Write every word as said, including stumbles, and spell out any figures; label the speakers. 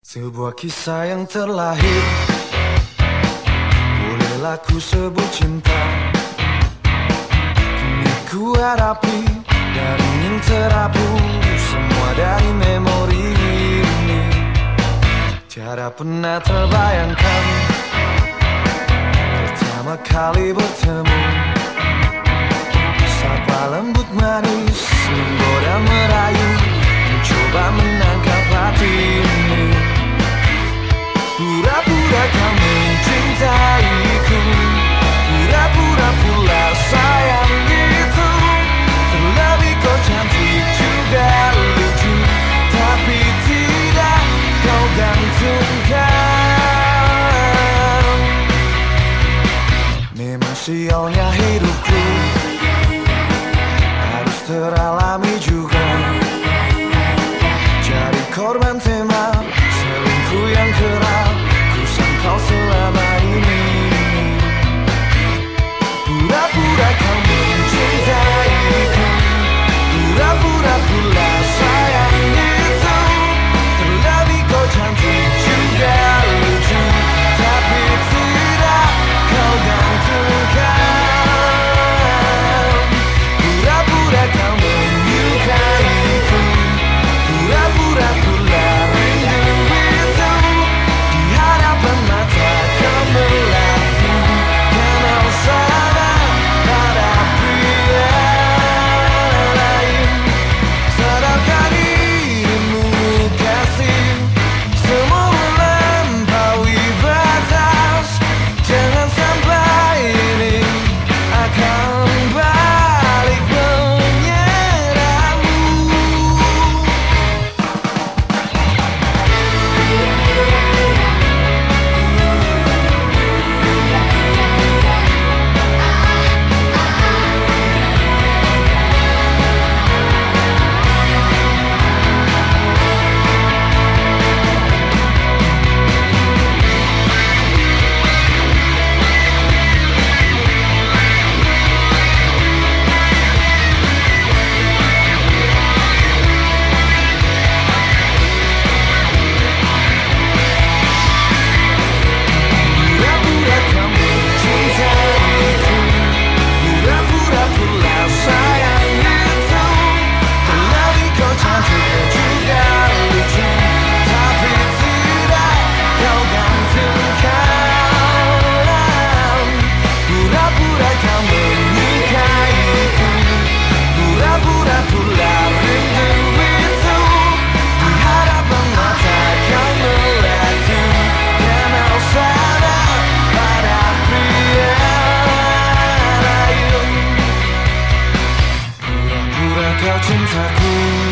Speaker 1: Sebuah kisah yang terlahir, bolehlah ku sebut cinta. Kini ku hadapi dan ingin terhapus semua dari memori ini. Tiada pernah terbayangkan pertama kali bertemu. Sapa lembut manis, menggoda merayu, mencoba menangkap hati ini. Pura-pura kau mencintaiku, pura-pura pula sayang gitu. Terlebih kau cantik juga lucu, tapi tidak kau gantungkan. Memang sialnya hidupku harus teralami juga, jadi korban tema selingkuh yang kerap ku sangkal selama ini. Pura-pura kau mencintaiku, pura-pura pula sayang itu. Terlebih kau cantik juga lucu, tapi tidak kau gantungkan. Pura-pura kau menyukaiku, pura-pura pula rindu itu. Di hadapan mata kau melati, kenal sadar pada pria lain. Sadarkah dirimu kasih, semua melampaui batas. Jangan sampai ini akan balik menyerangmu. Pura-pura kau mencintaiku, pura-pura pula sayang itu. Terlebih kau cantik juga lucu, tapi tidak kau gantungkan. Pura-pura kau menyukaiku, pura-pura pula rindu itu. Di hadapan mata kau melati, kenal sadar pada pria lain. Pura-pura kau cintaku,